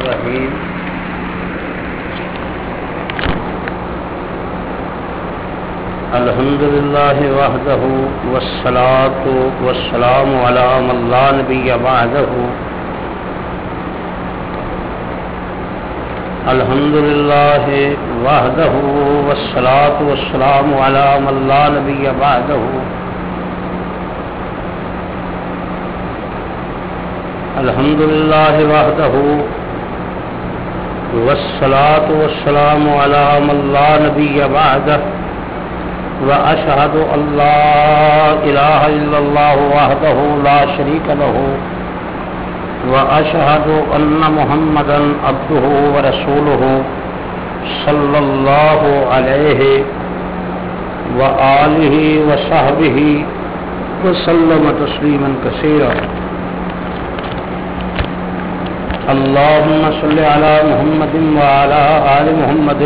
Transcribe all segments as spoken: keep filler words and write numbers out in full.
الرحیم الحمد للہ وحدہ والصلاة والسلام علی من لا نبی بعدہ الحمد للہ وحدہ والصلاة والسلام علی من لا نبی بعدہ الحمد للہ وحدہ والصلاة والسلام علی من لا نبی بعدہ وأشهد أن لا إله إلا الله وحده لا شريك له وأشهد أن محمدا عبده ورسوله صلى الله عليه وآله وصحبه وسلم تسليما كثيرا اللهم صل على محمد وعلى آل محمد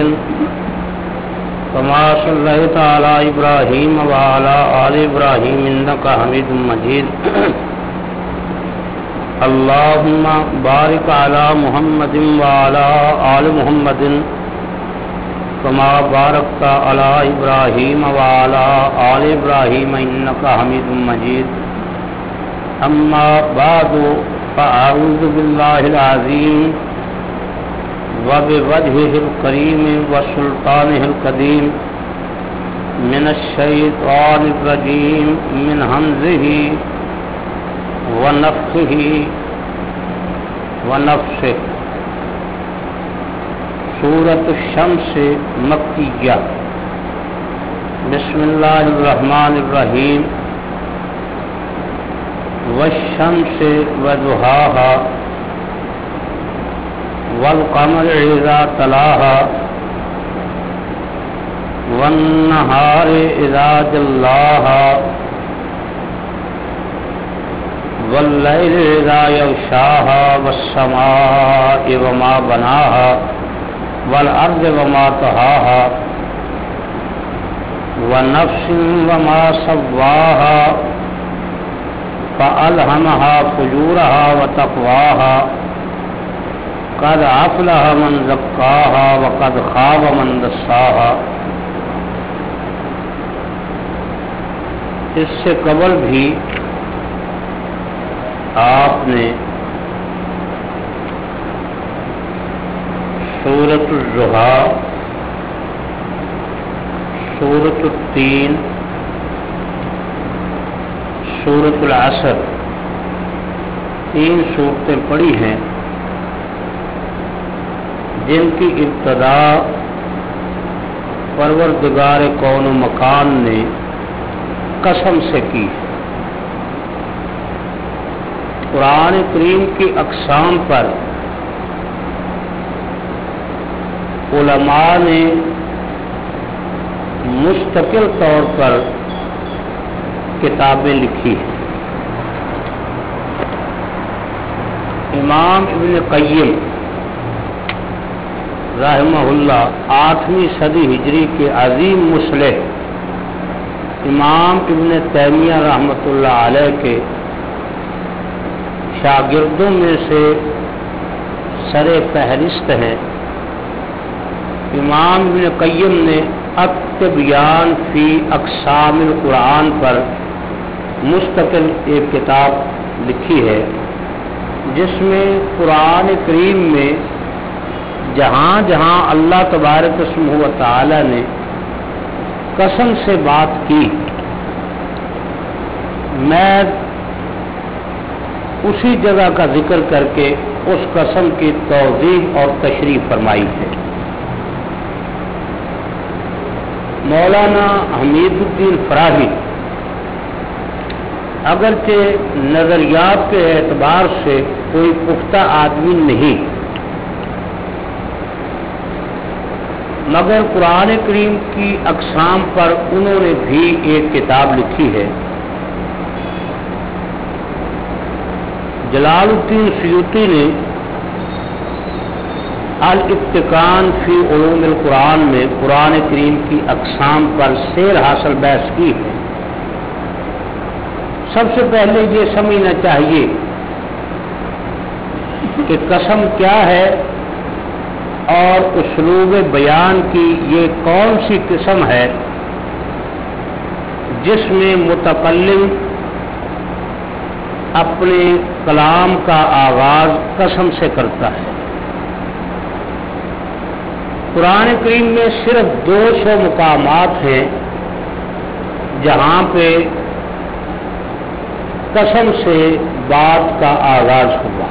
كما صليت على إبراهيم وعلى آل إبراهيم إنك حميد مجيد اللهم بارك على محمد وعلى آل محمد كما باركت على إبراهيم وعلى آل إبراهيم إنك حميد مجيد أما بعد فأعوذ بالله العظيم وبوجهه الكريم وسلطانه القديم من الشيطان الرجيم من همزه ونفخه ونفسه سورة الشمس مکیہ بسم اللہ الرحمن الرحیم والشمس وضحاها والقمر إذا تلاها والنهار إذا جلاها والليل إذا يغشاها والسماء وما بناها والأرض وما طحاها ونفس وما سواها فألهمها فجورها وتقواها قد افلح من زکاها وقد خاب من دساها. اس سے قبل بھی آپ نے سورۃ الضحیٰ، سورۃ التین، سورۃ العصر تین سورتیں پڑھی ہیں جن کی ابتدا پروردگار کون و مکان نے قسم سے کی. قرآن کریم کی اقسام پر علماء نے مستقل طور پر کتابیں لکھی ہیں. امام ابن قیم رحمہ اللہ آٹھویں صدی ہجری کے عظیم مصلح امام ابن تیمیہ رحمۃ اللہ علیہ کے شاگردوں میں سے سر فہرست ہیں. امام ابن قیم نے التبیان فی اقسام القرآن پر مستقل ایک کتاب لکھی ہے جس میں قرآن کریم میں جہاں جہاں اللہ تبارک و تعالی نے قسم سے بات کی میں اسی جگہ کا ذکر کر کے اس قسم کی توضیح اور تشریح فرمائی ہے. مولانا حمید الدین فراہی اگرچہ نظریات کے اعتبار سے کوئی پختہ آدمی نہیں مگر قرآن کریم کی اقسام پر انہوں نے بھی ایک کتاب لکھی ہے. جلال الدین سیوطی نے الاتقان فی علوم القرآن میں قرآن کریم کی اقسام پر سیر حاصل بحث کی ہے. سب سے پہلے یہ سمجھنا چاہیے کہ قسم کیا ہے اور اسلوب بیان کی یہ کون سی قسم ہے جس میں متکلم اپنے کلام کا آغاز قسم سے کرتا ہے؟ قرآن کریم میں صرف دو سو مقامات ہیں جہاں پہ قسم سے بات کا آغاز ہوا،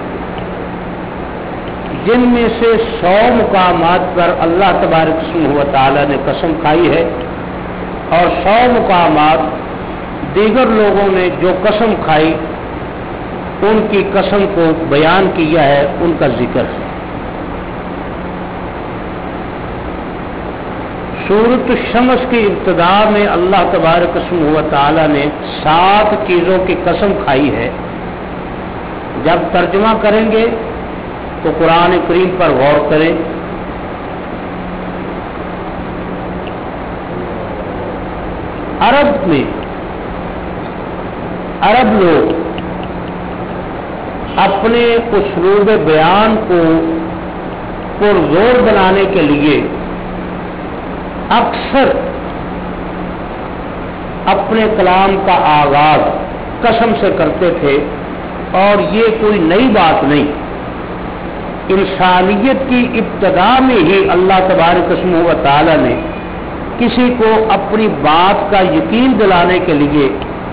جن میں سے سو مقامات پر اللہ تبارک و تعالی نے قسم کھائی ہے، اور سو مقامات دیگر لوگوں نے جو قسم کھائی ان کی قسم کو بیان کیا ہے، ان کا ذکر ہے۔ سورۃ الشمس کی ابتدا میں اللہ تبارک و تعالی نے سات چیزوں کی قسم کھائی ہے۔ جب ترجمہ کریں گے تو قرآن کریم پر غور کریں۔ عرب میں عرب لوگ اپنے اسلوب بیان کو پرزور بنانے کے لیے اکثر اپنے کلام کا آغاز قسم سے کرتے تھے، اور یہ کوئی نئی بات نہیں، انسانیت کی ابتدا میں ہی اللہ تبارک و تعالی نے کسی کو اپنی بات کا یقین دلانے کے لیے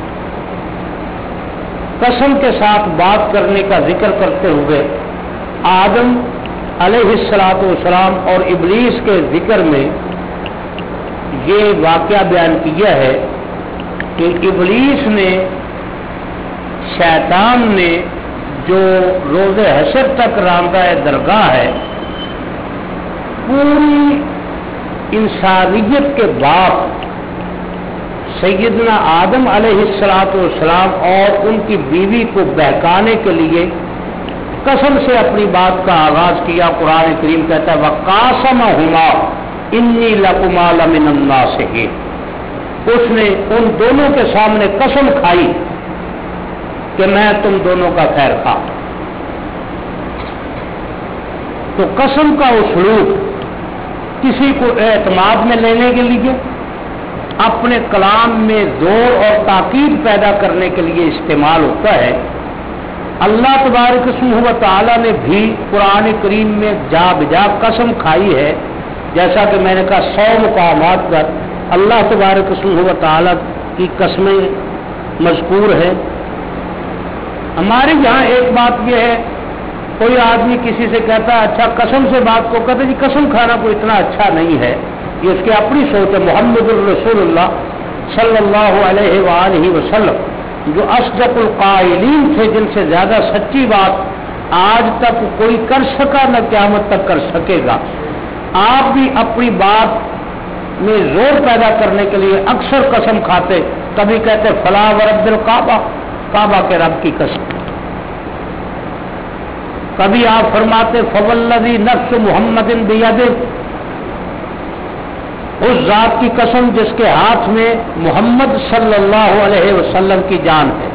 قسم کے ساتھ بات کرنے کا ذکر کرتے ہوئے آدم علیہ الصلوۃ والسلام اور ابلیس کے ذکر میں یہ واقعہ بیان کیا ہے کہ ابلیس نے، شیطان نے، جو روز حشر تک راندہ درگاہ ہے، پوری انسانیت کے باپ سیدنا آدم علیہ الصلوۃ والسلام اور ان کی بیوی کو بہکانے کے لیے قسم سے اپنی بات کا آغاز کیا۔ قرآن کریم کہتا ہے وَقَاسَمَهُمَا إِنِّي لَكُمَا لَمِنَ النَّاصِحِينَ، اس نے ان دونوں کے سامنے قسم کھائی کہ میں تم دونوں کا خیر خواہ۔ تو قسم کا اسلوب کسی کو اعتماد میں لینے کے لیے، اپنے کلام میں زور اور تاکید پیدا کرنے کے لیے استعمال ہوتا ہے۔ اللہ تبارک و تعالی نے بھی قرآن کریم میں جا بجا قسم کھائی ہے، جیسا کہ میں نے کہا سو مقامات پر اللہ تبارک و تعالی کی قسمیں مذکور ہیں۔ ہمارے یہاں ایک بات یہ ہے، کوئی آدمی کسی سے کہتا ہے اچھا قسم سے بات کو کہتے جی قسم کھانا کوئی اتنا اچھا نہیں ہے، یہ اس کی اپنی سوچ ہے۔ محمد الرسول اللہ صلی اللہ علیہ وآلہ وسلم جو اصدق القائلین تھے، جن سے زیادہ سچی بات آج تک کوئی کر سکا نہ قیامت تک کر سکے گا، آپ بھی اپنی بات میں زور پیدا کرنے کے لیے اکثر قسم کھاتے، کبھی کہتے فلاں ورب الکعبہ، کعبہ کے رب کی قسم، کبھی آپ فرماتے فوالذی نفس محمد بیدہ، اس ذات کی قسم جس کے ہاتھ میں محمد صلی اللہ علیہ وسلم کی جان ہے۔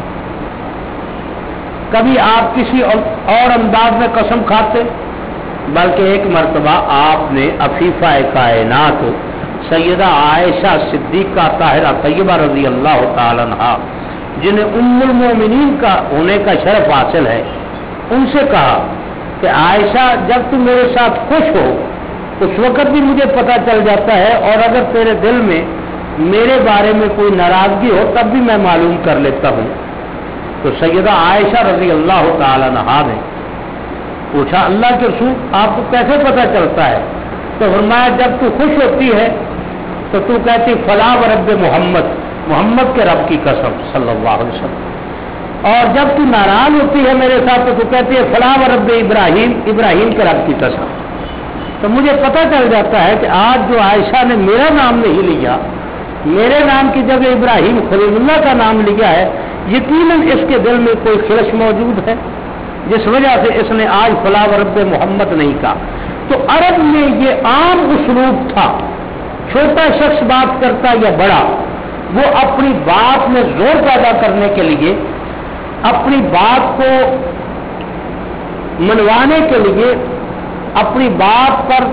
کبھی آپ کسی اور انداز میں قسم کھاتے، بلکہ ایک مرتبہ آپ نے عفیفہ کائنات سیدہ عائشہ صدیقہ طاہرہ طیبہ رضی اللہ تعالی عنہا، جنہیں ام المومنین کا ہونے کا شرف حاصل ہے، ان سے کہا کہ عائشہ جب تم میرے ساتھ خوش ہو اس وقت بھی مجھے پتہ چل جاتا ہے، اور اگر تیرے دل میں میرے بارے میں کوئی ناراضگی ہو تب بھی میں معلوم کر لیتا ہوں۔ تو سیدہ عائشہ رضی اللہ تعالی عنہا نے پوچھا اللہ کے رسول آپ کو کیسے پتہ چلتا ہے؟ تو فرمایا جب تو خوش ہوتی ہے تو تو کہتی فلاں رب محمد، محمد کے رب کی قسم صلی اللہ علیہ وسلم، اور جب تو ناراض ہوتی ہے میرے ساتھ تو تو کہتی ہے فلاں رب ابراہیم، ابراہیم کے رب کی قسم۔ تو مجھے پتہ چل جاتا ہے کہ آج جو عائشہ نے میرا نام نہیں لیا، میرے نام کی جگہ ابراہیم خلیل اللہ کا نام لیا ہے، یقیناً اس کے دل میں کوئی خلش موجود ہے، جس وجہ سے اس نے آج فلاں رب محمد نہیں کہا۔ تو عرب میں یہ عام اسلوب تھا، چھوٹا شخص بات کرتا یا بڑا، وہ اپنی بات میں زور پیدا کرنے کے لیے، اپنی بات کو منوانے کے لیے اپنی بات پر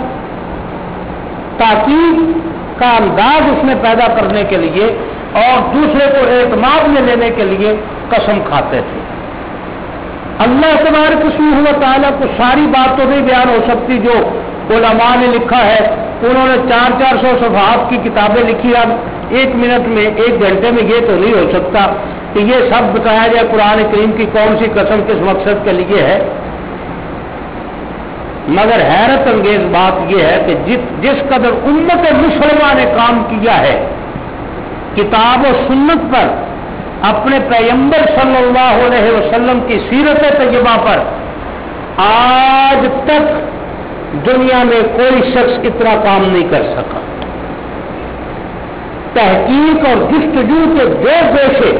تاکید کا انداز اس میں پیدا کرنے کے لیے اور دوسرے کو اعتماد میں لینے کے لیے قسم کھاتے تھے. اللہ تبارک و تعالیٰ کو ساری بات تو نہیں بیان ہو سکتی جو علماء نے لکھا ہے. انہوں نے چار چار سو صفحات کی کتابیں لکھی. اب ایک منٹ میں ایک گھنٹے میں یہ تو نہیں ہو سکتا کہ یہ سب بتایا جائے قرآن کریم کی کون سی قسم کس مقصد کے لیے ہے. مگر حیرت انگیز بات یہ ہے کہ جس جس قدر امت مسلمہ نے کام کیا ہے کتاب و سنت پر، اپنے پیغمبر صلی اللہ علیہ وسلم کی سیرت طیبہ پر، آج تک دنیا میں کوئی شخص اتنا کام نہیں کر سکا. تحقیق اور جستجو کے دو پیشے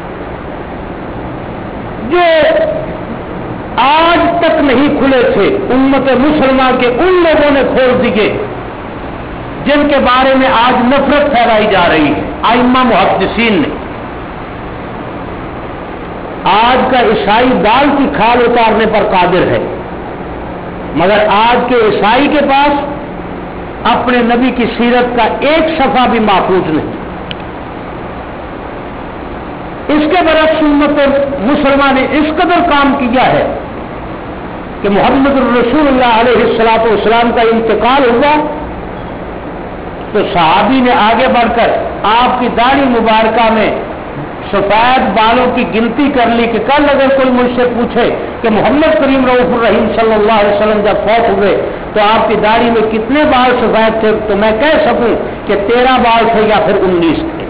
جو آج تک نہیں کھلے تھے امت مسلمہ کے ان لوگوں نے کھول دیے جن کے بارے میں آج نفرت پھیلائی جا رہی ہے. ائمہ محدثین نے آج کا عیسائی دال کی کھال اتارنے پر قادر ہے، مگر آج کے عیسائی کے پاس اپنے نبی کی سیرت کا ایک صفحہ بھی محفوظ نہیں. اس کے برعکس امت مسلمہ نے اس قدر کام کیا ہے کہ محمد الرسول اللہ علیہ الصلوۃ والسلام کا انتقال ہوا تو صحابی نے آگے بڑھ کر آپ کی داڑھی مبارکہ میں سفید بالوں کی گنتی کر لی کہ کل اگر کوئی مجھ سے پوچھے کہ محمد کریم رؤوف الرحیم صلی اللہ علیہ وسلم جب فوت ہوئے تو آپ کی داڑھی میں کتنے بال سفید تھے تو میں کہہ سکوں کہ تیرہ بال تھے یا پھر انیس تھے.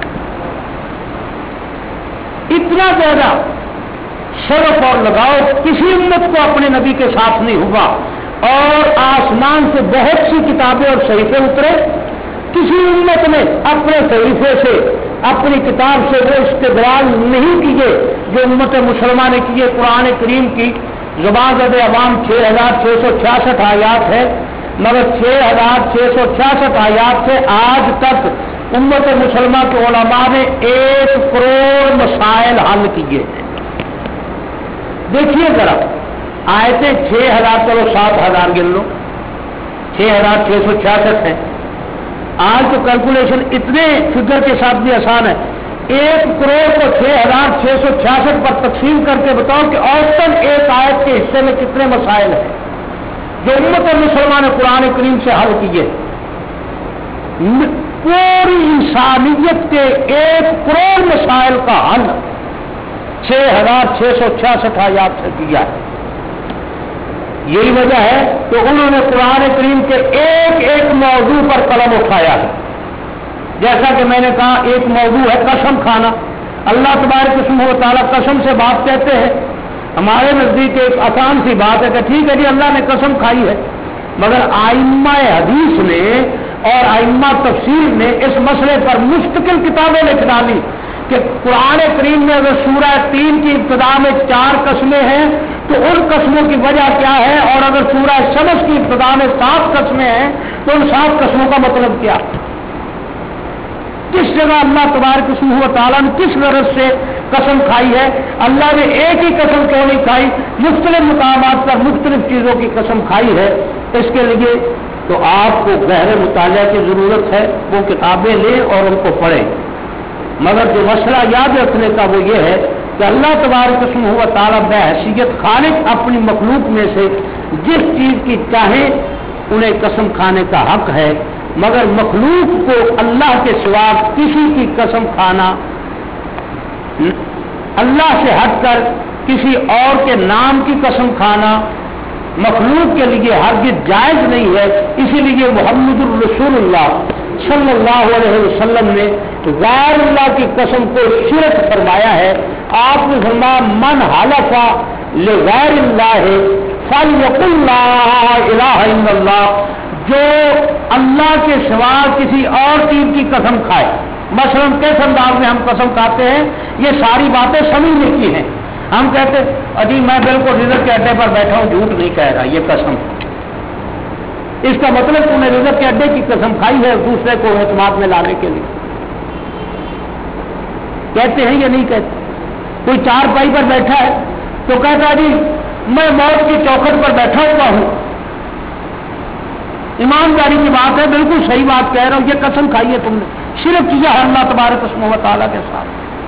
اتنا زیادہ شرف اور لگاؤ کسی امت کو اپنے نبی کے ساتھ نہیں ہوا. اور آسمان سے بہت سی کتابیں اور صحیفے اترے، کسی امت نے اپنے صحیفے سے اپنی کتاب سے وہ استدلال نہیں کیے جو امت مسلمہ نے کیے. قرآن کریم کی زبان زد عوام چھ ہزار چھ سو چھیاسٹھ آیات ہے، مگر چھ ہزار چھ سو چھیاسٹھ آیات سے آج تک امت مسلمہ کے علماء نے ایک کروڑ مسائل حل کیے ہیں. دیکھیے ذرا آیتیں چھ ہزار چلو سات ہزار گن لو، چھ ہزار چھ سو چھیاسٹھ ہے. آج تو کیلکولیشن اتنے فگر کے ساتھ بھی آسان ہے. ایک کروڑ کو چھ ہزار چھ سو چھیاسٹھ پر تقسیم کر کے بتاؤ کہ اوسطاً ایک آیت کے حصے میں کتنے مسائل ہیں جو امت مسلمہ نے قرآن کریم سے حل کیے. پوری انسانیت کے ایک کروڑ مسائل کا حل چھ ہزار چھ سو چھیاسٹھ آیات سے کیا ہے. یہی وجہ ہے کہ انہوں نے قرآن کریم کے ایک ایک موضوع پر قلم اٹھایا ہے. جیسا کہ میں نے کہا ایک موضوع ہے قسم کھانا. اللہ تبارک و تعالیٰ قسم سے بات کہتے ہیں. ہمارے نزدیک ایک آسان سی بات ہے کہ ٹھیک ہے جی اللہ نے قسم کھائی ہے، مگر ائمہ حدیث نے اور ائمہ تفسیر نے اس مسئلے پر مستقل کتابیں لکھ ڈالی کہ قرآن کریم میں اگر سورہ تین کی ابتدا میں چار قسمیں ہیں تو ان قسموں کی وجہ کیا ہے، اور اگر سورہ شمس کی ابتدا میں سات قسمیں ہیں تو ان سات قسموں کا مطلب کیا. کس جگہ اللہ تبارک و تعالیٰ نے کس غرض سے قسم کھائی ہے. اللہ نے ایک ہی قسم کیوں نہیں کھائی، مختلف مقامات پر مختلف چیزوں کی قسم کھائی ہے. اس کے لیے تو آپ کو گہرے مطالعہ کی ضرورت ہے. وہ کتابیں لیں اور ان کو پڑھیں. مگر جو مسئلہ یاد رکھنے کا وہ یہ ہے کہ اللہ تبارک و تعالیٰ بحیثیت خالق اپنی مخلوق میں سے جس چیز کی چاہے انہیں قسم کھانے کا حق ہے، مگر مخلوق کو اللہ کے سوا کسی کی قسم کھانا، اللہ سے ہٹ کر کسی اور کے نام کی قسم کھانا مخلوق کے لیے ہرگز جائز نہیں ہے. اسی لیے محمد الرسول اللہ صلی اللہ علیہ وسلم نے غیر اللہ کی قسم کو شرک فرمایا ہے. آپ نے فرمایا من حلف لغیر اللہ فلیقل لا الہ الا اللہ، جو اللہ کے سوا کسی اور چیز کی قسم کھائے. مثلا کس انداز میں ہم قسم کھاتے ہیں، یہ ساری باتیں سمجھنے کی ہیں. ہم کہتے اجی میں بالکل رزق کے اڈے پر بیٹھا ہوں، جھوٹ نہیں کہہ رہا، یہ قسم. اس کا مطلب تم نے رزق کے اڈے کی قسم کھائی ہے دوسرے کو اعتماد میں لانے کے لیے. کہتے ہیں یا نہیں کہتے؟ کوئی چار پائی پر بیٹھا ہے تو کہتا جی میں موت کی چوکھٹ پر بیٹھا ہوا ہوں، ایمانداری کی بات ہے، بالکل صحیح بات کہہ رہا ہوں، یہ قسم کھائی ہے تم نے، شرک کیا ہے اللہ تبارک و تعالیٰ کے ساتھ،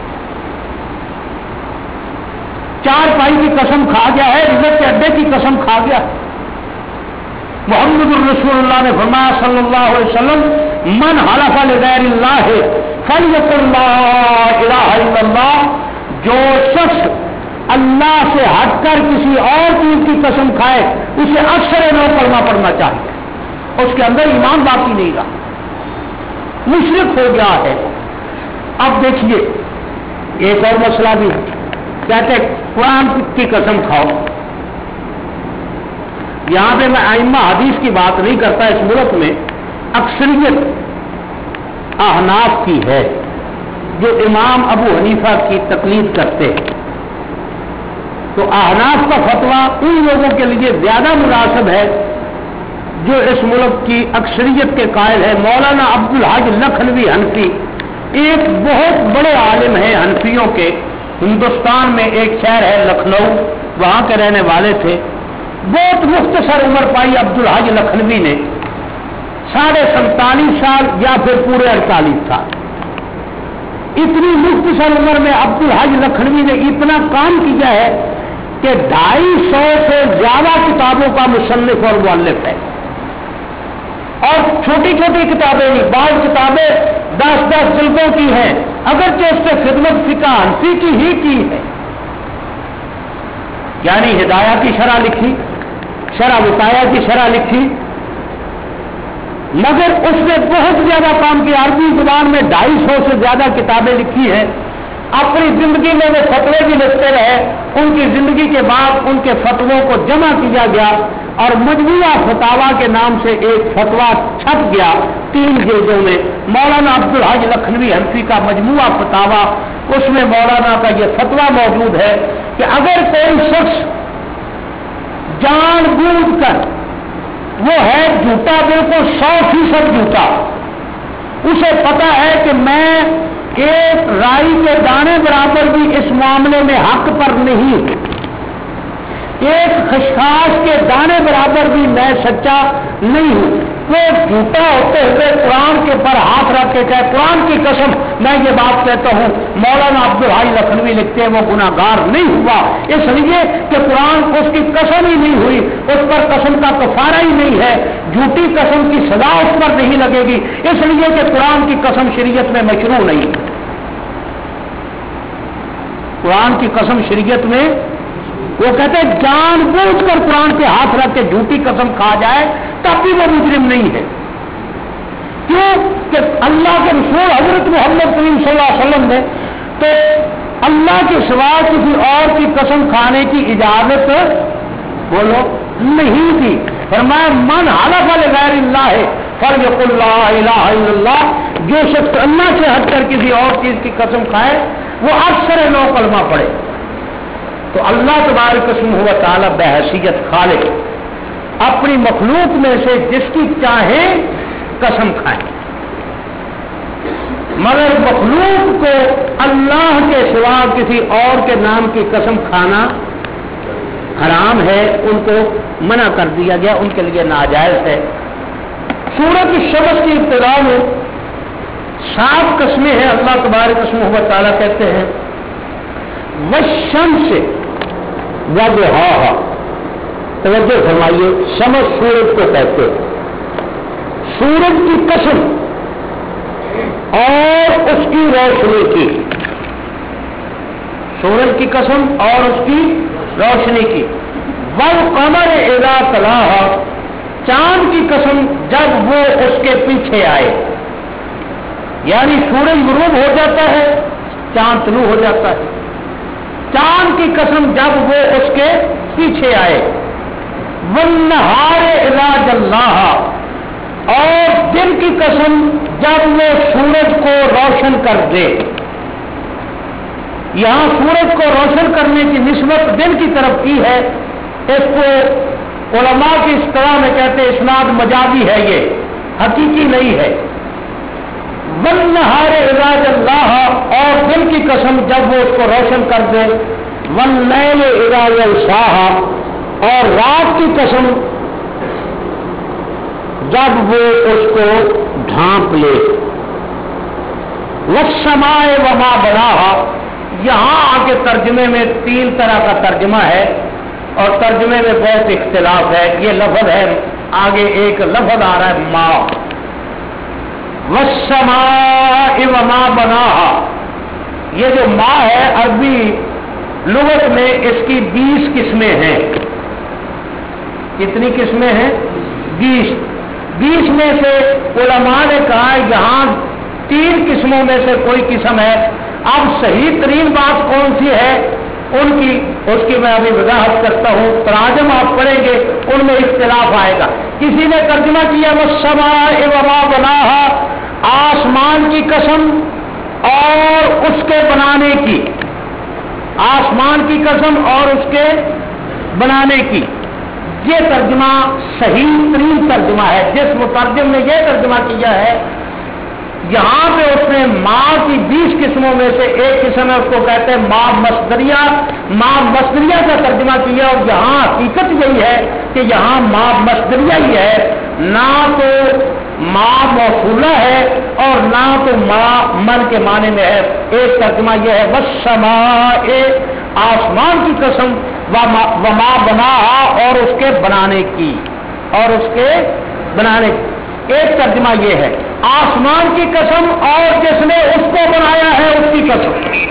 چار پائی کی قسم کھا گیا ہے، رزق کے اڈے کی قسم کھا گیا ہے۔ محمد الرسول اللہ نے فرمایا صلی اللہ علیہ وسلم، من حلف لغیر اللہ فلیقل لا الہ الا اللہ، جو شخص اللہ سے ہٹ کر کسی اور چیز کی قسم کھائے اسے اکثر نو کلمہ پڑھنا چاہیے، اس کے اندر ایمان باقی نہیں رہا، مشرک ہو گیا ہے۔ اب دیکھیے ایک اور مسئلہ بھی ہے، کہتے قرآن کی قسم کھاؤ، یہاں پہ میں ائمہ حدیث کی بات نہیں کرتا، اس ملک میں اکثریت احناف کی ہے جو امام ابو حنیفہ کی تقلید کرتے ہیں، تو احناف کا فتویٰ ان لوگوں کے لیے زیادہ مناسب ہے جو اس ملک کی اکثریت کے قائل ہے۔ مولانا عبد الحاج لکھنوی حنفی ایک بہت بڑے عالم ہیں حنفیوں کے، ہندوستان میں ایک شہر ہے لکھنؤ، وہاں کے رہنے والے تھے، بہت مختصر عمر پائی عبد الحاج لکھنوی نے، ساڑھے سینتالیس سال یا پھر پورے اڑتالیس سال، اتنی مختصر عمر میں عبد الحاج لکھنوی نے اتنا کام کیا ہے کہ ڈھائی سو سے زیادہ کتابوں کا مصنف اور مؤلف ہے، اور چھوٹی چھوٹی کتابیں نہیں، بعض کتابیں دس دس جلدوں کی ہیں، اگرچہ اس سے خدمت فقہ حنفی کی ہی کی ہے، یعنی ہدایہ کی شرح لکھی، شرح وقایہ کی شرح لکھی، مگر اس نے بہت زیادہ کام کیا، عربی زبان میں ڈھائی سو سے زیادہ کتابیں لکھی ہیں، اپنی زندگی میں وہ فتوے بھی لکھتے رہے، ان کی زندگی کے بعد ان کے فتووں کو جمع کیا گیا اور مجموعہ فتاوا کے نام سے ایک فتوا چھپ گیا تین جلدوں میں، مولانا عبد الحاج لکھنوی حنفی کا مجموعہ فتاوا، اس میں مولانا کا یہ فتوا موجود ہے کہ اگر کوئی شخص جان بوجھ کر، وہ ہے جھوٹا، بالکل سو فیصد جھوٹا، اسے پتا ہے کہ میں ایک رائی کے دانے برابر بھی اس معاملے میں حق پر نہیں، ایک خشخاش کے دانے برابر بھی میں سچا نہیں ہوں، وہ جھوٹا ہوتے ہوئے قرآن کے پر ہاتھ رکھ کے کہے قرآن کی قسم میں یہ بات کہتا ہوں، مولانا عبد الحاج لکھنوی لکھتے ہیں وہ گناہگار نہیں ہوا، اس لیے کہ قرآن اس کی قسم ہی نہیں ہوئی، اس پر قسم کا کفارہ ہی نہیں ہے، جھوٹی قسم کی سزا اس پر نہیں لگے گی، اس لیے کہ قرآن کی قسم شریعت میں مشروع نہیں، قرآن کی قسم شریعت میں، وہ کہتے ہیں جان بوجھ کر قرآن کے ہاتھ رکھ کے جھوٹی قسم کھا جائے تب بھی وہ مجرم نہیں ہے، کیوں کہ اللہ کے رسول حضرت محمد کریم صلی اللہ علیہ وسلم نے تو اللہ کے سوا کسی اور کی قسم کھانے کی اجازت بولو نہیں دی، فرمایا من حلف لغیر اللہ فلیقل لا الہ الا اللہ، جو شخص اللہ سے ہٹ کر کسی اور چیز کی قسم کھائے وہ اکثر نو کلمہ پڑھے، تو اللہ تبارک و تعالی بحیثیت خالق اپنی مخلوق میں سے جس کی چاہے قسم کھائے، مگر مخلوق کو اللہ کے سوا کسی اور کے نام کی قسم کھانا حرام ہے، ان کو منع کر دیا گیا، ان کے لیے ناجائز ہے۔ سورۃ الشمس کی ابتدا میں سات قسمیں ہیں، اللہ تبارک و تعالی کہتے ہیں والشمس وضحاہا، توجہ فرمائیے، شمس سورج کو کہتے ہیں، سورج کی قسم اور اس کی روشنی کی، سورج کی قسم اور اس کی روشنی کی، والقمر اذا تلاہا، چاند کی قسم جب وہ اس کے پیچھے آئے، یعنی سورج غروب ہو جاتا ہے چاند طلوع ہو جاتا ہے، چاند کی قسم جب وہ اس کے پیچھے آئے، والنہار اذا جلاہا، اور دن کی قسم جب وہ سورج کو روشن کر دے، یہاں سورج کو روشن کرنے کی نسبت دن کی طرف کی ہے، اس کو علماء کی اصطلاح میں کہتے ہیں اسناد مجازی ہے، یہ حقیقی نہیں ہے۔ والنہار اذا جلاہا، اور دن کی قسم جب وہ اس کو روشن کر دے، واللیل اذا یغشاہا، اور رات کی قسم جب وہ اس کو ڈھانپ لے. والسماء وما بناہا، یہاں آ کے ترجمے میں تین طرح کا ترجمہ ہے اور ترجمے میں بہت اختلاف ہے. یہ لفظ ہے، آگے ایک لفظ آ رہا ہے ما. والسماء وما بناہا، یہ جو ما ہے عربی لغت میں اس کی بیس قسمیں ہیں. کتنی قسمیں ہیں؟ بیس. بیس میں سے علماء نے کہا یہاں تین قسموں میں سے کوئی قسم ہے. اب صحیح ترین بات کون سی ہے ان کی، اس کی میں ابھی وضاحت کرتا ہوں. تراجم آپ پڑھیں گے ان میں اختلاف آئے گا. کسی نے ترجمہ کیا والسماء وما بناہا، آسمان کی قسم اور اس کے بنانے کی. آسمان کی قسم اور اس کے بنانے کی، یہ ترجمہ صحیح ترین ترجمہ ہے. جس مترجم نے یہ ترجمہ کیا ہے، یہاں پہ اس نے ماں کی بیس قسموں میں سے ایک قسم ہے، اس کو کہتے ہیں ماں مصدریہ. ماں مصدریہ کا ترجمہ کیا اور یہاں حقیقت یہی ہے کہ یہاں ماں مصدریہ ہی ہے، نہ تو ماں موصولہ ہے اور نہ تو ماں من کے معنی میں ہے. ایک ترجمہ یہ ہے والسماء، آسمان کی قسم، وما بناہا، اور اس کے بنانے کی، اور اس کے بنانے کی. ایک ترجمہ یہ ہے آسمان کی قسم اور جس نے اس کو بنایا ہے اس کی قسم.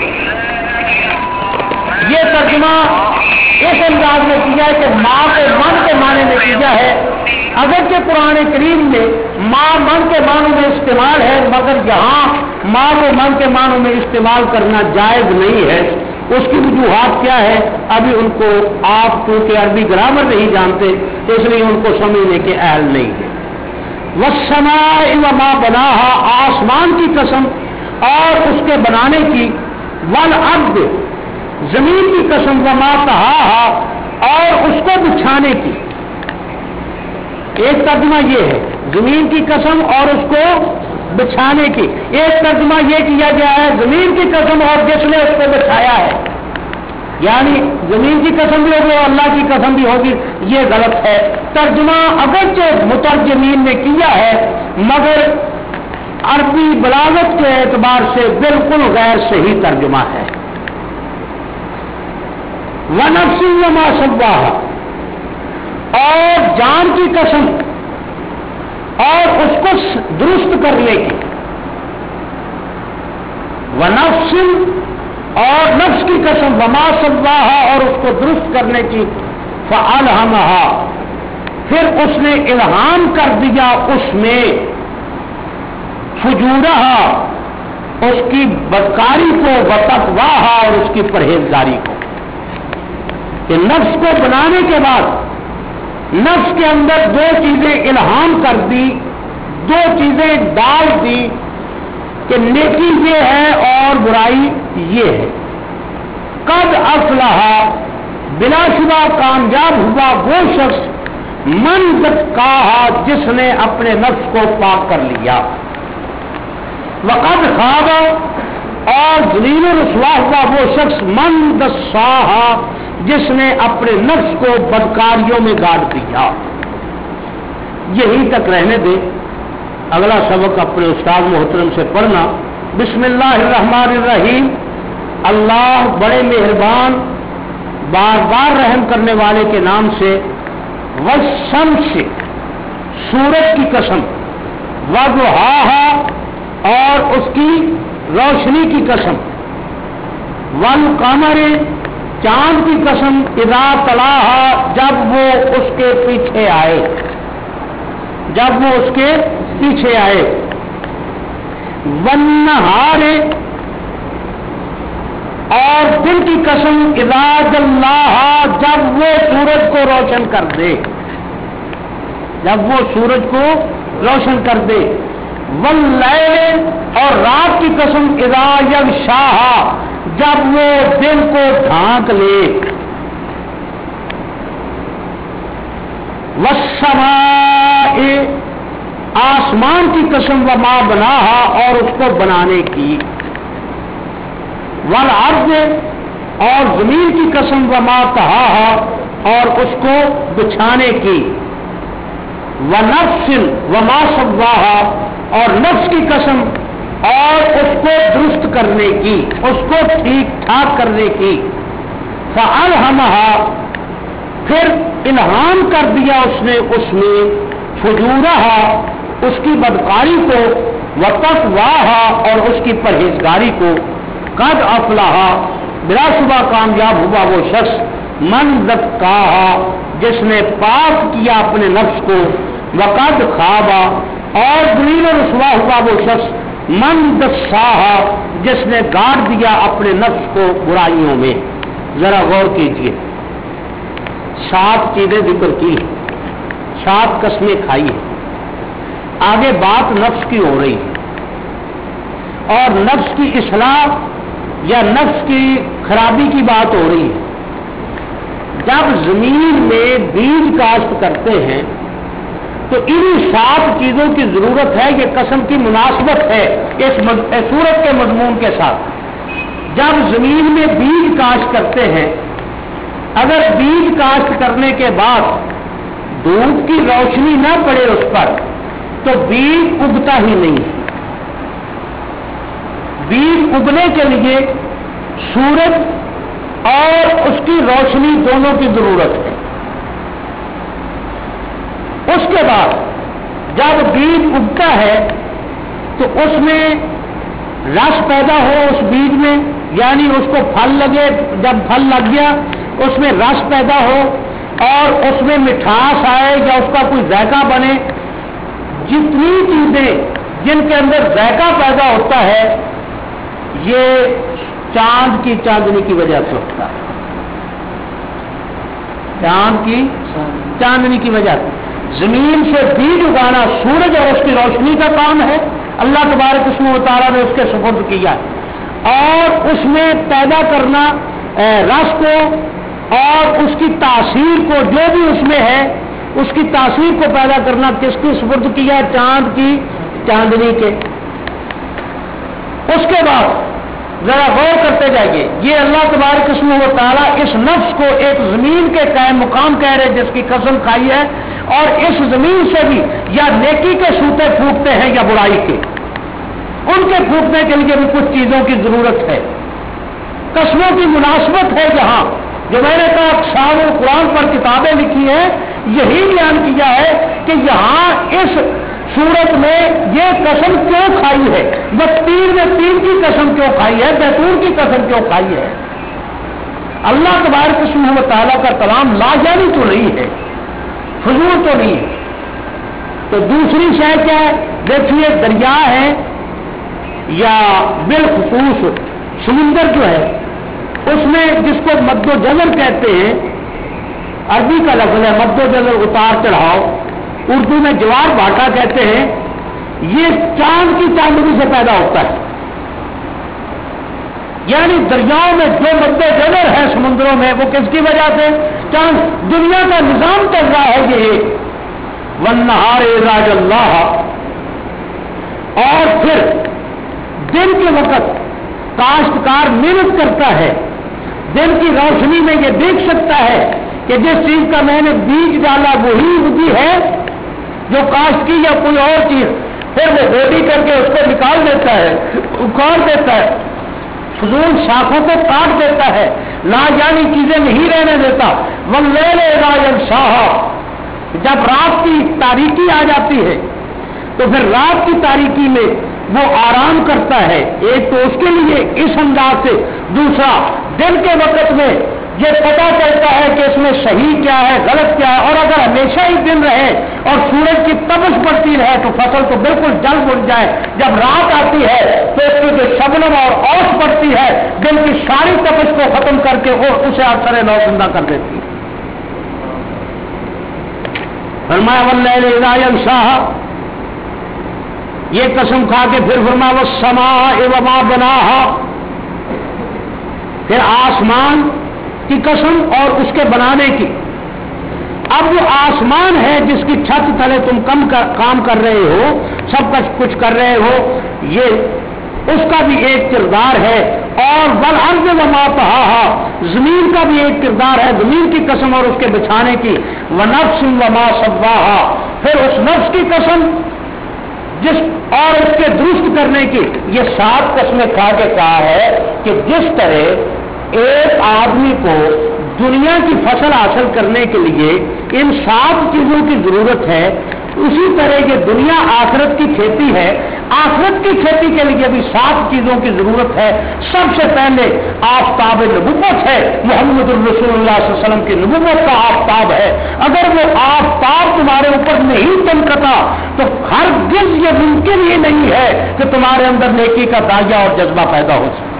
یہ ترجمہ اس انداز میں کیا ہے کہ ماں کے من کے معنی میں کیا ہے. اگرچہ قرآن کریم میں ماں من کے معنوں میں استعمال ہے، مگر یہاں ماں کو من کے معنوں میں استعمال کرنا جائز نہیں ہے. اس کی وجوہات کیا ہے ابھی ان کو آپ کیونکہ عربی گرامر نہیں جانتے اس لیے ان کو سمجھنے کے اہل نہیں ہے. والسماء وما بناہا، آسمان کی قسم اور اس کے بنانے کی. والارض، زمین کی قسم، وما طحاہا، اور اس کو بچھانے کی. ایک ترجمہ یہ ہے زمین کی قسم اور اس کو بچھانے کی. ایک ترجمہ یہ کیا گیا ہے زمین کی قسم اور جس نے اس کو بچھایا ہے، یعنی زمین کی قسم بھی ہوگی اور اللہ کی قسم بھی ہوگی. یہ غلط ہے. ترجمہ اگرچہ مترجمین نے کیا ہے مگر عربی بلاغت کے اعتبار سے بالکل غیر صحیح ترجمہ ہے. وَنَفْسٍ وَمَا سَوَّاهَا، اور جان کی قسم اور اس کو درست کرنے کی. وَنَفْسٍ، اور نفس کی قسم، وما سواہا، اور اس کو درست کرنے کی. فَأَلْهَمَهَا، پھر اس نے الہام کر دیا اس میں فجورہا، اس کی بدکاری کو، وتقواہا، اور اس کی پرہیزگاری کو. کہ نفس کو بنانے کے بعد نفس کے اندر دو چیزیں الہام کر دی، دو چیزیں ڈال دی کہ نیکی یہ ہے اور برائی یہ ہے. قد افلح، بلا شبہ کامیاب ہوا وہ شخص، من زکاہا، جس نے اپنے نفس کو پاک کر لیا. وقد خاب، اور ذلیل و رسوا ہوا وہ شخص، من دساہا، جس نے اپنے نفس کو بدکاریوں میں گاڑ دیا. یہی تک رہنے دے، اگلا سبق اپنے استاد محترم سے پڑھنا. بسم اللہ الرحمن الرحیم. اللہ بڑے مہربان بار بار رحم کرنے والے کے نام سے. والشمس، سورج کی قسم. وضحاہا، اور اس کی روشنی کی قسم. والقمر، چاند کی قسم. اذا طلاہا، جب وہ اس کے پیچھے آئے، جب وہ اس کے پیچھے آئے. والنہار، اور دن کی قسم. اذا جلاہا، جب وہ سورج کو روشن کر دے، جب وہ سورج کو روشن کر دے. واللیل، اور رات کی قسم. اذا یغشاہا، جب وہ دن کو ڈھانک لے. والسماء، آسمان کی قسم. وما بناہا، اور اس کو بنانے کی. والارض، اور زمین کی قسم. وما طحاہا، اور اس کو بچھانے کی. व नफ्सिन व मा सव्वाहा, और नफ्स की कसम और उसको दुरुस्त करने की, उसको ठीक ठाक करने की। फ़अल्हमहा, फिर इल्हाम कर दिया उसने उसमें फुजूरहा, उसकी बदकारी को, व तक़वाहा, और उसकी परहेजगारी को। कद अफलाहा, बिलाशुबा कामयाब हुआ वो शख्स, मन ज़क्काहा, जिसने पाक किया अपने नफ्स को। वक़द खाबा, और ज़लील और रुसवा हुआ वो शख्स, मन दस्साहा, जिसने गाड़ दिया अपने नफ्स को बुराइयों में। जरा गौर कीजिए, सात चीजें जिक्र की, सात कस्में खाई है, आगे बात नफ्स की हो रही है, और नफ्स की इस्लाह या नफ्स की खराबी की बात हो रही है। जब जमीन में बीज काश्त करते हैं तो इन सात चीजों की जरूरत है। ये कसम की मुनासबत है इस सूरत के मजमून के साथ। जब जमीन में बीज काश्त करते हैं, अगर बीज काश्त करने के बाद धूप की रोशनी न पड़े उस पर, तो बीज उगता ही नहीं है। बीज उगने के लिए सूरज और उसकी रोशनी दोनों की जरूरत है। उसके बाद जब बीज उगता है तो उसमें रस पैदा हो उस बीज में, यानी उसको फल लगे, जब फल लग गया उसमें रस पैदा हो और उसमें मिठास आए या उसका कोई जायका बने। जितनी चीजें जिनके अंदर जायका पैदा होता है, ये चांद की चांदनी की वजह से होता है। चांद की चांदनी की वजह से जमीन से बीज उगाना सूरज और उसकी रोशनी का काम है। अल्लाह तबारक व तआला ने उसके सुपुर्द किया, और उसमें पैदा करना रस को और उसकी तासीर को, जो भी उसमें है उसकी तासीर को पैदा करना किसकी सुपुर्द किया? चांद की चांदनी के। उसके बाद जरा गौर करते जाइए, ये अल्लाह तबारक व तआला इस नफ्स को एक जमीन के कायम मुकाम कह रहे जिसकी कसम खाई है, और इस जमीन से भी या नेकी के सूते फूटते हैं या बुराई के, उनके फूटने के लिए भी कुछ चीजों की जरूरत है। कसमों की मुनासबत है यहाँ, जो मैंने कहा अक़साम कुरान पर किताबें लिखी हैं, यही बयान किया है कि यहाँ इस सूरत में ये कसम क्यों खाई है, बत्तीन में तीन की कसम क्यों खाई है, बैतून की कसम क्यों खाई है। अल्लाह तबारक व तआला का कलाम लाजानी तो नहीं है, फजूल तो नहीं है। तो दूसरी शय क्या है? देखिए, दरिया है या बिलखुसूस समुंदर जो है, उसमें जिसको मद्दो जज़र कहते हैं, अरबी का लफ्ज़ है मद्दो जज़र, उतार चढ़ाव, उर्दू में जवार भाटा कहते हैं। ये चांद की चांदनी से पैदा होता है, यानी दरियाओं में जो मद्दो जज़र है समुद्रों में, वो किसकी वजह से? चांद। दुनिया का निजाम चल रहा है ये वन्नहारे राजल्लाह, और फिर दिन के वक्त काश्तकार मेहनत करता है, दिन की रोशनी में ये देख सकता है कि जिस चीज का मैंने बीज डाला वही उगी है जो काश्त की, या कोई और चीज। फिर वो गोडी करके उसको निकाल देता है, उखाड़ देता है, फजूल शाखों को काट देता है, लाजानी चीजें नहीं रहने देता। वल्लैल इज़ा यग़शाहा, जब रात की तारीकी आ जाती है तो फिर रात की तारीकी में वो आराम करता है, एक तो उसके लिए इस अंदाज से, दूसरा दिन के वक्त में ये पता चलता है कि इसमें सही क्या है, गलत क्या है। और अगर हमेशा ही दिन रहे और सूरज की तपश पड़ती रहे तो फसल तो बिल्कुल जल बुझ जाए। जब रात आती है तो इसकी जो शबनम और औस पड़ती है, दिन की सारी तपश को खत्म करके और उसे असर नौ जिंदा कर देती है। फरमाया वल्लैल इज़ा यग़शाहा, ये कसम खा के फिर फरमाया वस्समाअ व मा बनाहा, फिर आसमान की कसम और उसके बनाने की। अब वो आसमान है जिसकी छत तले तुम कम कर, काम कर रहे हो, सब कुछ कुछ कर रहे हो, ये उसका भी एक किरदार है। और वल अर्ज़ व मा तहाहा, जमीन का भी एक किरदार है, जमीन की कसम और उसके बिछाने की। व नफ्सिन व मा सव्वाहा, پھر اس نفس کی قسم جس اور اس کے درست کرنے کی، یہ سات قسمیں کھا کے کہا ہے کہ جس طرح ایک آدمی کو دنیا کی فصل حاصل کرنے کے لیے ان سات چیزوں کی ضرورت ہے، اسی طرح یہ دنیا آخرت کی کھیتی ہے، آخرت کی کھیتی کے لیے بھی سات چیزوں کی ضرورت ہے۔ سب سے پہلے آفتاب نبوت ہے، محمد الرسول اللہ صلی اللہ علیہ وسلم کی نبوت کا آفتاب ہے۔ اگر وہ آفتاب تمہارے اوپر نہیں چمکتا تو ہرگز یہ ممکن ہی نہیں ہے کہ تمہارے اندر نیکی کا داعیہ اور جذبہ پیدا ہو سکے۔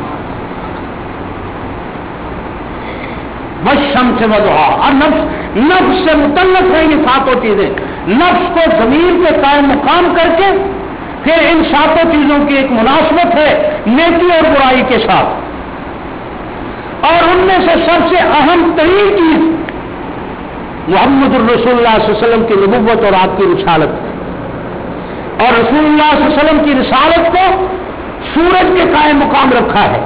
والشمس وضحاها، اور نفس نفس سے متعلق ہے یہ ساتوں چیزیں، نفس کو ضمیر کے قائم مقام کر کے پھر ان ساتوں چیزوں کی ایک مناسبت ہے نیکی اور برائی کے ساتھ، اور ان میں سے سب سے اہم ترین چیز محمد الرسول اللہ صلی اللہ علیہ وسلم کی نبوت اور آپ کی رسالت ہے، اور رسول اللہ صلی اللہ علیہ وسلم کی رسالت کو سورج کے قائم مقام رکھا ہے،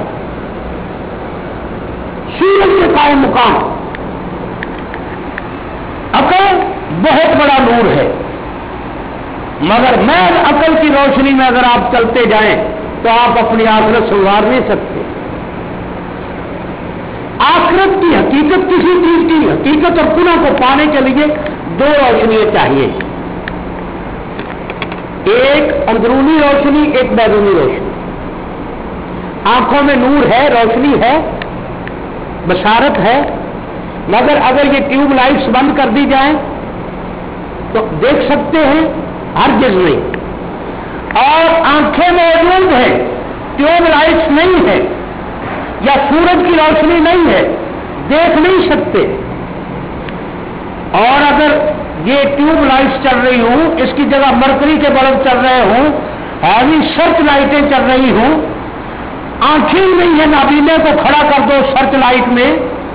سورج کے قائم مقام۔ عقل بہت بڑا نور ہے، مگر میں عقل کی روشنی میں اگر آپ چلتے جائیں تو آپ اپنی آخرت سنوار نہیں سکتے۔ آخرت کی حقیقت، کسی چیز کی حقیقت اور گناہ کو پانے کے لیے دو روشنیاں چاہیے، ایک اندرونی روشنی، ایک بیرونی روشنی۔ آنکھوں میں نور ہے، روشنی ہے، بشارت ہے، مگر اگر یہ ٹیوب لائٹس بند کر دی جائیں تو دیکھ سکتے ہیں؟ ہرگز نہیں۔ اور آنکھیں موجود ہیں، ٹیوب لائٹس نہیں ہے یا سورج کی روشنی نہیں ہے، دیکھ نہیں سکتے۔ اور اگر یہ ٹیوب لائٹس چل رہی ہوں، اس کی جگہ مرکری کے بلب چل رہے ہوں، ہیوی سرچ لائٹیں چل رہی ہوں، آنکھیں نہیں ہے، نابینے کو کھڑا کر دو سرچ لائٹ میں،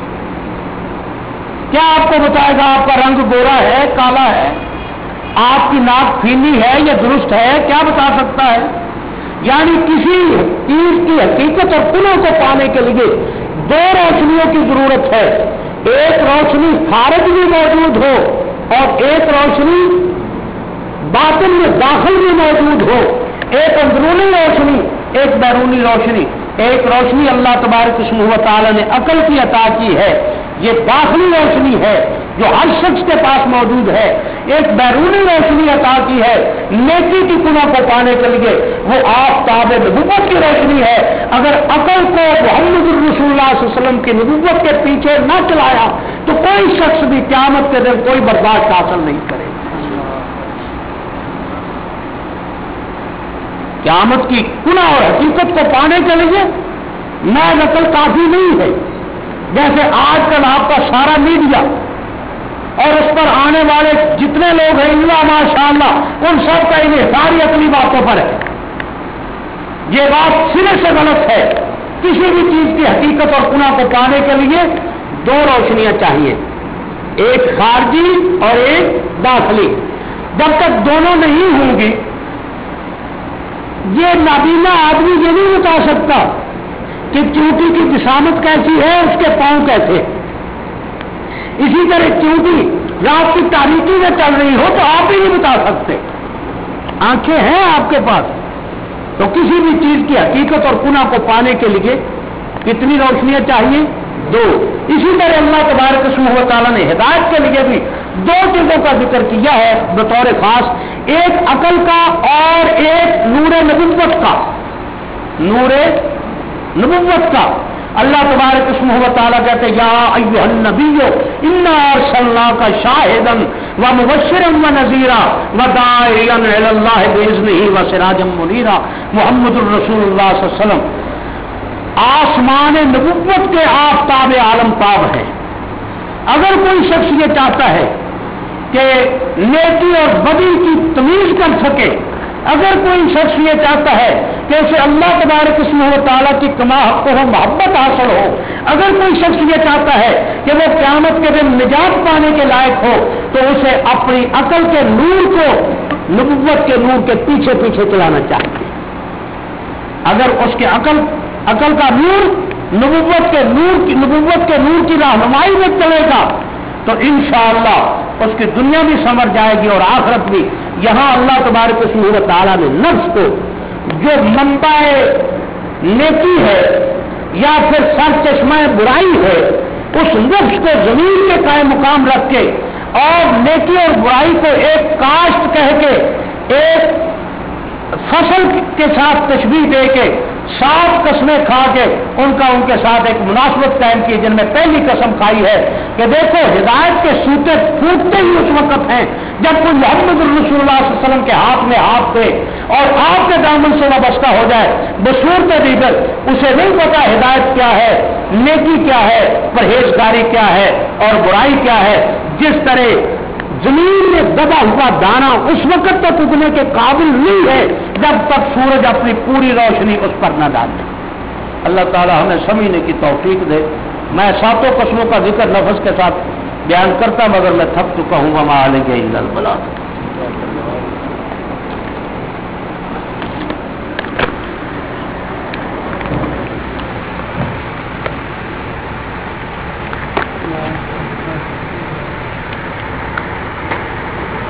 کیا آپ کو بتائے گا آپ کا رنگ گورا ہے، کالا ہے، آپ کی ناک پھینی ہے یا درست ہے؟ کیا بتا سکتا ہے؟ یعنی کسی چیز کی حقیقت اور کنوں کو پانے کے لیے دو روشنیوں کی ضرورت ہے، ایک روشنی خارج میں موجود ہو اور ایک روشنی باطن میں داخل میں موجود ہو، ایک اندرونی روشنی، ایک بیرونی روشنی۔ ایک روشنی اللہ تبارک و تعالی نے عقل کی عطا کی ہے، یہ داخلی روشنی ہے جو ہر شخص کے پاس موجود ہے۔ ایک بیرونی روشنی عطا کی ہے نیکی کی کنوں کو پانے کے لیے، وہ آفتاب نبوت کی روشنی ہے۔ اگر عقل کو محمد الرسول اللہ صلی اللہ علیہ وسلم کی نبوت کے پیچھے نہ چلایا تو کوئی شخص بھی قیامت کے دن کوئی برداشت حاصل نہیں کرے۔ قیامت کی کنہ اور حقیقت کو پانے کے لیے میں نقل کافی نہیں ہے۔ جیسے آج کل آپ کا سارا میڈیا اور اس پر آنے والے جتنے لوگ ہیں اللہ ماشاء اللہ ان سب کا انحصار عقلی باتوں پر ہے، یہ بات سرے سے غلط ہے۔ کسی بھی چیز کی حقیقت اور کنہ کو پانے کے لیے دو روشنیاں چاہیے، ایک خارجی اور ایک داخلی۔ جب تک دونوں نہیں ہوں گی یہ نابینا آدمی یہ نہیں بتا سکتا کہ چونٹی کی جسامت کیسی ہے، اس کے پاؤں کیسے۔ اسی طرح چونٹی رات کی تاریکی میں چل رہی ہو تو آپ ہی نہیں بتا سکتے، آنکھیں ہیں آپ کے پاس۔ تو کسی بھی چیز کی حقیقت اور کنہ کو پانے کے لیے کتنی روشنیاں چاہیے؟ دو۔ اسی طرح اللہ تبارک و تعالیٰ نے ہدایت کے لیے بھی دو چیزوں کا ذکر کیا ہے بطور خاص، ایک عقل کا اور ایک نور نبوت کا۔ نور نبوت کا اللہ تبارک و تعالیٰ کہتے ہیں یا ایھا النبی انا ارسلناک شاہدا ومبشرا ونذیرا وداعیا الی اللہ باذنہ وسراجا منیرا۔ محمد الرسول اللہ صلی اللہ علیہ وسلم آسمان نبوت کے آفتاب عالم تاب ہے۔ اگر کوئی شخص یہ چاہتا ہے کہ نیکی اور بدی کی تمیز کر سکے، اگر کوئی شخص یہ چاہتا ہے کہ اسے اللہ تبارک و تعالیٰ کی کما حق و محبت حاصل ہو، اگر کوئی شخص یہ چاہتا ہے کہ وہ قیامت کے دن نجات پانے کے لائق ہو، تو اسے اپنی عقل کے نور کو نبوت کے نور کے پیچھے پیچھے چلانا چاہیے۔ اگر اس کے عقل عقل کا نور نبوت کے نور کی نبوت کے نور کی رہنمائی میں چلے گا تو انشاءاللہ اس کی دنیا بھی سمر جائے گی اور آخرت بھی. یہاں اللہ تبارک و تعالیٰ نے نفس کو جو منبع نیکی ہے یا پھر سر چشمہ برائی ہے اس نفس کو زمین کے قائم مقام رکھ کے اور نیکی اور برائی کو ایک کاشت کہہ کے ایک فصل کے ساتھ تشبیہ دے کے سات قسمیں کھا کے ان کا ان کے ساتھ ایک مناسبت قائم کی جن میں پہلی قسم کھائی ہے کہ دیکھو ہدایت کے سوتے پھوٹتے ہی اس وقت ہیں جب کوئی محمد رسول اللہ صلی اللہ علیہ وسلم کے ہاتھ میں ہاتھ دے اور آپ کے دامن سے وابستہ ہو جائے بصورت دیگر اسے نہیں پتا ہدایت کیا ہے، نیکی کیا ہے، پرہیزگاری کیا ہے اور برائی کیا ہے. جس طرح زمین میں دبا ہوا دانا اس وقت تک اگنے کے قابل نہیں ہے جب تک سورج اپنی پوری روشنی اس پر نہ ڈالے. اللہ تعالی ہمیں سمجھنے کی توفیق دے. میں ساتوں قسموں کا ذکر لفظ کے ساتھ بیان کرتا مگر میں تھک چکا ہوں. وما علیہ الا البلاغ.